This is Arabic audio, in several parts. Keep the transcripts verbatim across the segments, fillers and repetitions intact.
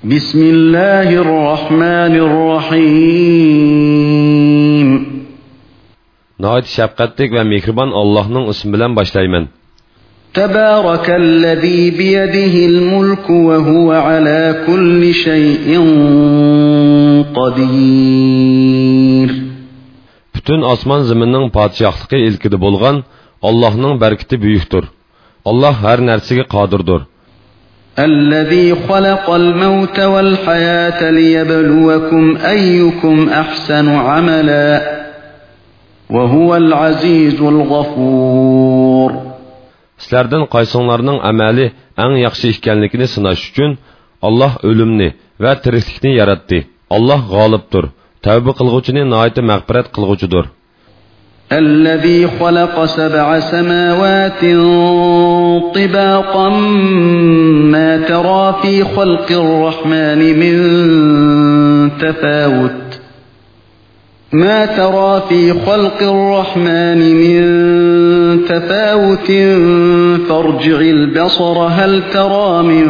Bismillahirrahmanirrahim. Nəhayət şəfqətlik və mehriban Allah'ın ismi bilan başlayman. Təbarəkəl-ləzî biyedihil-mulku və huve alâ kulli şeyin qadir. Bütün asman ziminin padişahlığı ilkide bolğan Allah'ın bərkəti büyüktür. Allah hər nərsəyə qadirdir. الذي خلق الموت والحياة ليبلوكم أيكم أحسن عملا وهو العزيز الغفور. Sizlərdən qaysınlarının əməli ən yaxşı ikənligini sınaş üçün Allah ölümni və tiriklikni yaratdı. Allah g'olibdir. Tövbə qılğucunu nəhayət məğfirət qılğucudur. الذي خلق سبع سماوات طباقا ما ترى في خلق الرحمن من تفاوت ما ترى في خلق الرحمن من تفاوت فارجع البصر هل ترى من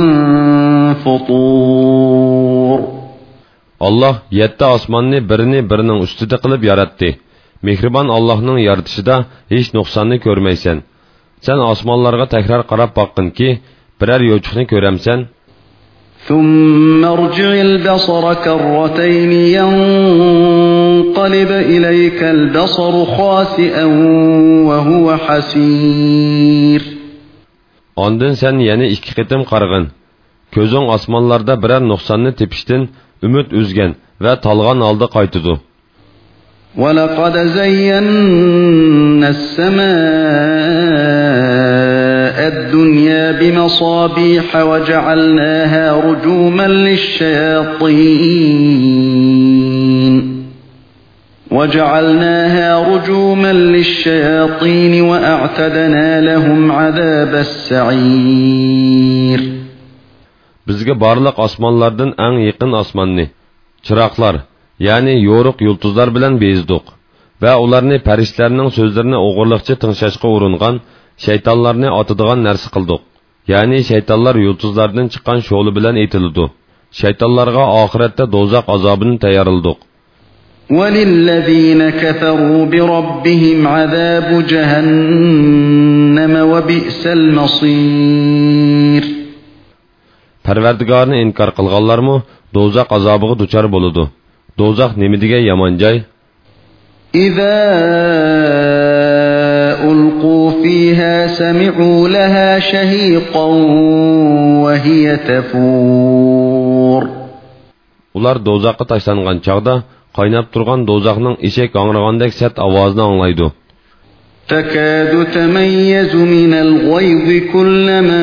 فطور. Allah yetti osmonni birini birining ustida qilib yaratdi. Mehriban Allah'ın yaratışıda hiç noksanını görmeysen. Sen osmonlarga tekrar qarab baqqın ki, birer yo'chuqni ko'ramsan. ثم ارجع البصر كرتين ينقلب إليك البصر خاسئا وهو حسير. Ondan sen yeni iki qitim qarag'in. Ko'zing osmonlarda birer noksanını tepishdan umid uzgan ve talgan aldı qaytıdı. وَلَقَدْ زَيَّنَّا السَّمَاءَ الدُّنْيَا بِمَصَابِيحَ وَجَعَلْنَاهَا رُجُومًا لِلشَّيَاطِينِ وَجَعَلْنَاهَا رُجُومًا لِلشَّيَاطِينِ وَأَعْتَدْنَا لَهُمْ عَذَابَ السَّعِيرِ. Bizge barlıq osmonlardan eng yaqin osmonni, chiroqlar, yani yoruq yulduzlar bilan bezdik ve ularni perişlerinin sözlerini o'g'irliqcha tingshashga uringan şeytanlarni otadigan narsa qildik. Yani şeytanlar yulduzlardan chiqqan sho'li bilan etildi. Şeytanlarga oxiratda do'zax azobini tayyorladik. وَلِلَّذِينَ كَفَرُوا بِرَبِّهِمْ عَذَابُ جَهَنَّمَ وَبِئْسَ الْمَصِيرِ. Parvardigarni inkar qilganlarmı do'zax azobiga duchor bo'ladi. Do'zax nimidige yaman joy? إِذَا أُلْقُوا فِيهَا سَمِعُوا لَهَا شَهِيقًا وَهِيَ تَفُورُ. Ular do'zaxqa tashlangan chaqda qaynab turgan do'zaxning eshak angragandek sert ovozini anglaydi. تَكَادُ تَمَيَّزُ مِنَ الْغَيْظِ كُلَّمَا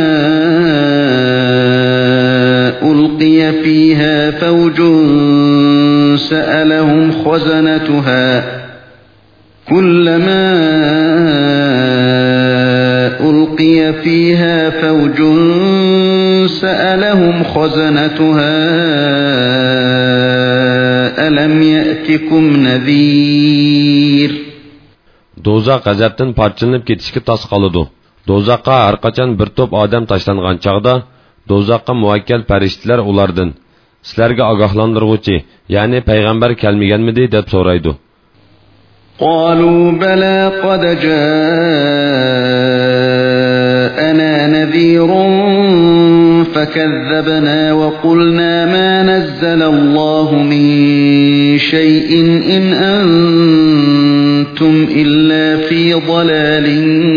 أُلْقِيَ فِيهَا فَوْجٌ سألهم خزنتها كلما ألقي فيها فوج سألهم خزنتها ألم يأتكم نذير. Do'zax g'azabdan parchalanib ketishga tos qoladi. Do'zaxqa har qachon bir to'p odam tashlangan chaqda do'zaxqa muvakkal farishtalar ulardan sizlarga ogohlantiruvchi, ya'ni payg'ambar kelmaganmidi deb so'raydi. قالوا بلى قد جاءنا نذير فكذبنا وقلنا ما نزل الله من شيء إن أنتم إلا في ضلال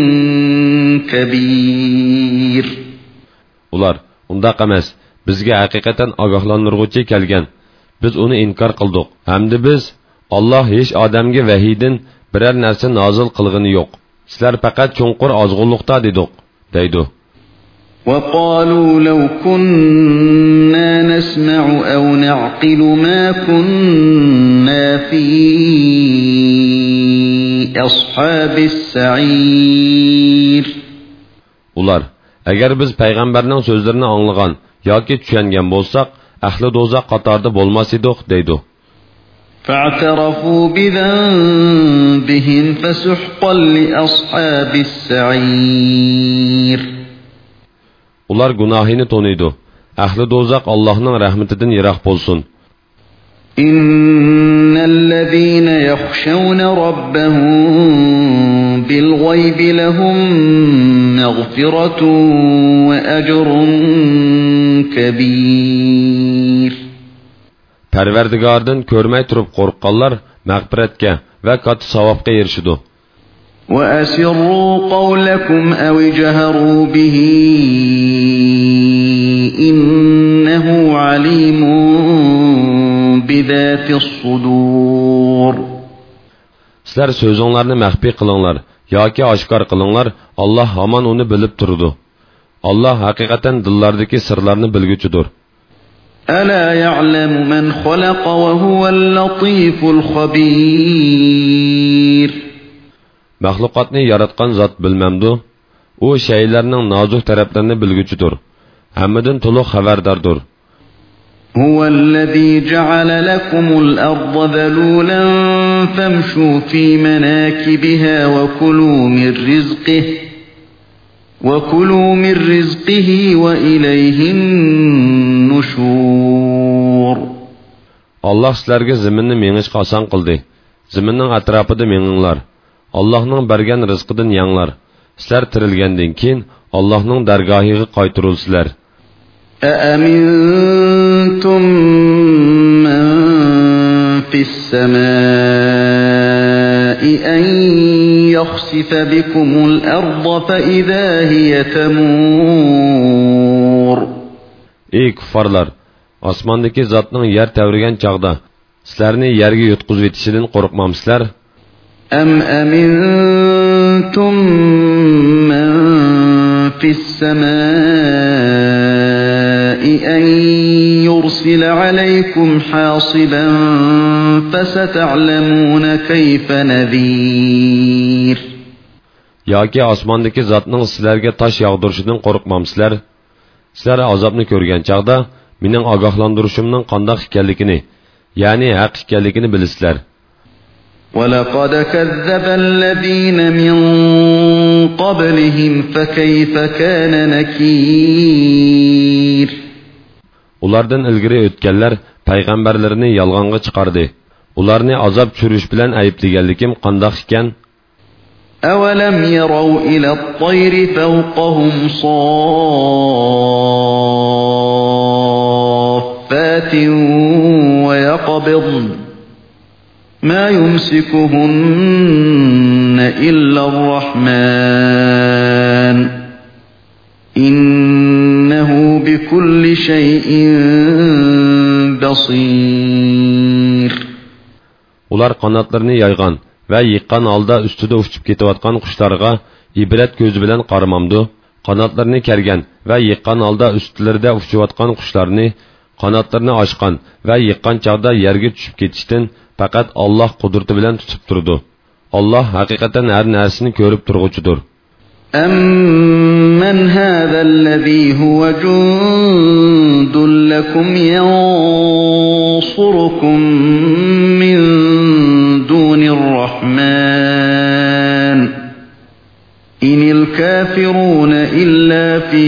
كبير. Ular undaq emas. Bizga haqiqatan ogohlantiruvchi kelgan. Biz uni inkor qildik. Hamda biz Allah hech odamga vahiydan biror narsa nozil qilgani yo'q. Sizlar faqat cho'nqur ozg'unlikda dedik, deydi. وَقَالُوا لَوْ كُنَّا نَسْمَعُ أَوْ نَعْقِلُ مَا كُنَّا فِي أَصْحَابِ السَّعِيرِ. Ular, agar biz payg'ambarning so'zlarini anglagan yoki tushungan bo'lsak, ahli do'zax qatorida bo'lmas edik, deydi. فَاعْتَرَفُوا بِذَنبِهِمْ فَسُحْقًا لِأَصْحَابِ السَّعِيرِ. Ular günahını tonuydu. ahli do'zax Allohning rahmatidan yiroq bo'lsin. Innallazina yakhshawna rabbahum bil g'aybi lahum maghfiratun va ajrun kabir. Parvardigordan ko'rmay turib qo'rqqanlar mag'firatga va katta savobga erishadi. Wa asirru qawlakum aw jaharu bihi innahu alimun bizatis sudur. Sizlar so'zinglarni maxfiy qilinglar yoki oshkor qilinglar, Alloh hamon uni bilib turadi. Alloh haqiqatan dillardagi sirlarni bilguchidir. Ala ya'lamu man khalaqa wa huval latiful khabir. Mahluqotni yaratgan zot bilmamdi. U shaylarning nozuk taraflarini bilguchidir. Hammadan to'liq xabardordir. Huvallazi ja'ala lakumul arda zalulan famshu fi manakibiha wa kulu min rizqihi wa kulu min rizqihi wa ilayhin nushur. Allah sizlarga zaminni mengishga oson qildi. Zaminning atrofida menginglar. Allohning bergan rizqidan yanglar. Sizlar tirilgandan keyin Allohning dargohiga qaytirilsizlar. أأمنتم من في السماء أن يخسف بكم الأرض فإذا هي تمور. Ey kuffarlar, osmondagi zotning yer tavrigan chaqda sizlarni yerga yutqizib etishidan qo'rqmamsizlar? Am amintum man fis samaa'i an yursila alaykum hasiban fasata'lamuna kayfa nadhir. Yoki osmondagi zotning sizlarga tosh yog'dirishidan qo'rqmamsizlar? Sizlar azobni ko'rgan chaqda mening ogohlantirishimning qanday ekanligini, ya'ni haq ekanligini bilasizlar. وَلَقَدْ كَذَّبَ الَّذِينَ مِنْ قَبْلِهِمْ فَكَيْفَ كَانَ نَكِيرٌ. Ulardan ilgari o'tganlar payg'ambarlarini yolg'onga chiqardi. Ularni azob tushirish bilan ayblaganligim qanday ekan? أَوَلَمْ يَرَوْا إِلَى الطَّيْرِ فَوْقَهُمْ صَافَّاتٍ وَيَقْبِضْنَ ما يمسكهن إلا الرحمن إنه بكل شيء بصير. Ular qanotlarını yaygan ve yıqqan alda üstüde uçup ketayotgan kuşlarga ibret gözü bilen qaramamdı. Qanotlarını kergen ve yıqqan alda üstlerinde uçuyotgan kuşlarını qanotlarını açkan ve yıqqan çağda yerge düşüp ketişten faqat Allah qudrati bilan tutib turdi. Allah haqiqatan har narsani ko'rib turg'uchidir. Amman hadhallazi huwa jundun lakum yansurukum min dunir rahman inil kafiruna illa fi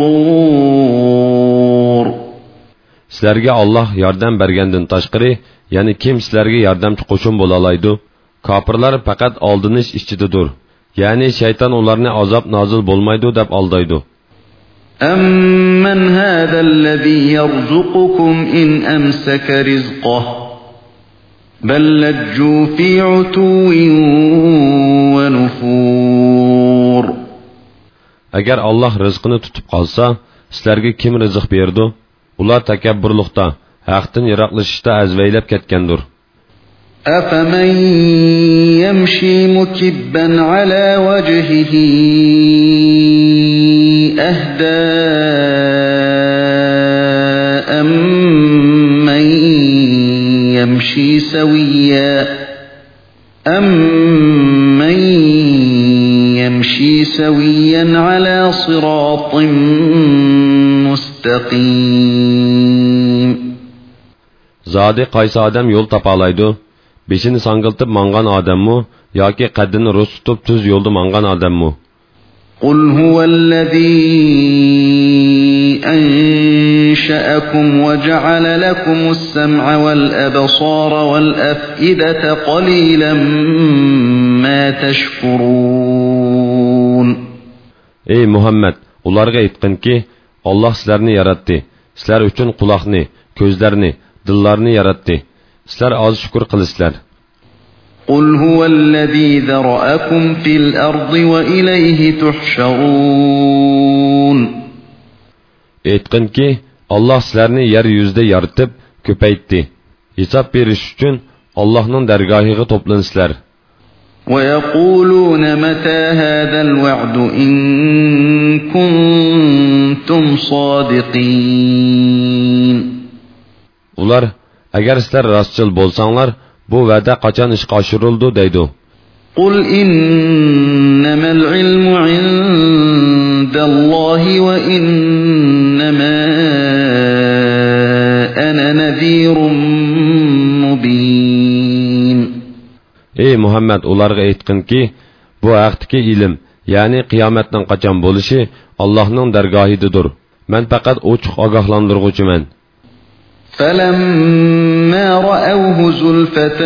ghurur. Sizlarga Allah yordam bergandan tashqari yani kim sizlarga yordamchi qo'shin bo'la oladi? Kofirlar faqat oldinish ichidadir. Ya'ni shayton ularni azob nozil bo'lmaydi deb aldaydi. Amman hadallazi yarzuqukum in amsaka rizqahu bal lajju fi utuwin wa nufur. Agar Alloh rizqini tutib qolsa, sizlarga kim rizq berdi? Ular takabburlikda, haqdan yiroqlashishda azvaylab ketgandir. Afaman yamshi mukibban ala wajhihi ahda amman yamshi sawiya amman yamshi sawiyan ala siratin mustaqim. Zodi qaysi odam yo'l topalaydi? Beshini sangiltib mangan odammi yoki qaddini rus tutib tuz yo'lda mangan odammi? قل هو الذي أنشأكم وجعل لكم السمع والأبصار والأفئدة قليلا ما تشكرون. Ey Muhammed, ularga aytqin ki, Allah sizlarni yaratdi. Sizlar uchun quloqni, ko'zlarni, dillarni yaratdi. Sizlar oz shukr qilasizlar. قل هو الذي ذرأكم في الأرض وإليه تحشرون. Aytqin ki, Allah sizlarni yer yuzida yaratib, ko'paytdi. Hisob berish uchun Allohning dargohiga to'plansizlar. ويقولون متى هذا الوعد إن كنتم صادقين. Ular, agar sizlar rostchil bo'lsanglar, bu va'da qachon ishga oshirildi deydi. قل إنما العلم عند الله وإنما أنا نذير مبين. Ey Muhammed, ularga aytqin ki, bu haqdagi ilm, ya'ni qiyomatning qachon bo'lishi Allohning dargohidadir. Men faqat ochiq ogohlantiruvchiman. فَلَمَّا رَأَوْهُ زُلْفَةً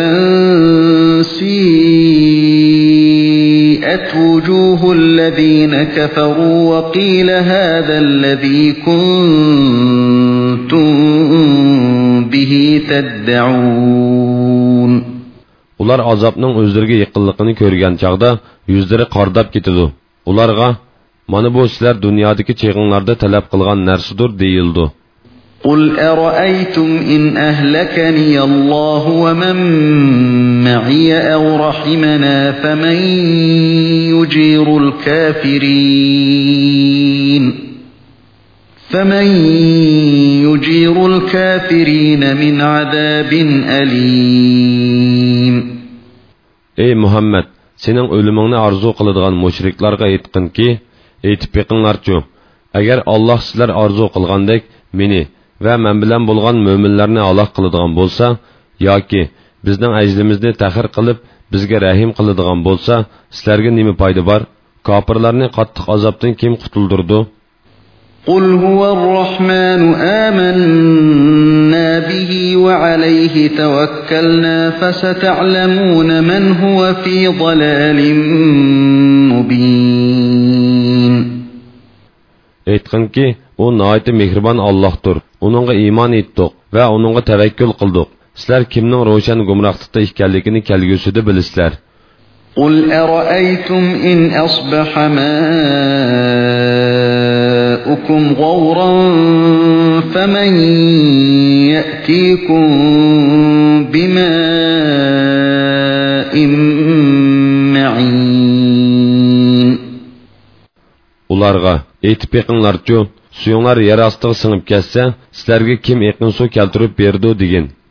سِيئَتْ وُجُوهُ الَّذِينَ كَفَرُوا وَقِيلَ هَذَا الَّذِي كُنتُم بِهِ تَدَّعُونَ. Ular azobning o'zlariga yaqinligini ko'rgan chaqda yuzlari qordab ketadi. Ularga, "Mana bu sizlar dunyodagi cheg'inglarda talab qilgan narsadir" deyildi. قل أرأيتم إن أهلكني الله ومن معي أو رحمنا فمن يجير الكافرين فمن يجير الكافرين من عذاب أليم. Ey Muhammed, senin ölümünü arzu kılıdığın müşriklarga aytqin ki, aytib beqinglarchu, agar Allah sizlar arzu qilgandek meni ve men bilen bolgan müminlerni halak kılıdığan bolsa, yoki bizning ajlimizni tahir qilib bizga rahim qiladigan bo'lsa, sizlarga nima foyda bor? Kofirlarni qattiq azobdan kim qutuldirdi? قل هو الرحمن آمنا به وعليه توكلنا فستعلمون من هو في ضلال مبين. Aytqin ki, o nəhayət mehriban Allah'tır. Onunğa iman etdik ve onunğa tevekkül qıldık. Sizler kimning roşan gumraqlıqda ekanligini kelgüsüde bilisizler. قل أرأيتم إن أصبح ماؤكم غورا فمن يأتيكم بماء معين. Ularga aytib beqinglarchu, suyunlar yer ostiga singib ketsa, sizlarga kim eqin su keltirib berdi degin.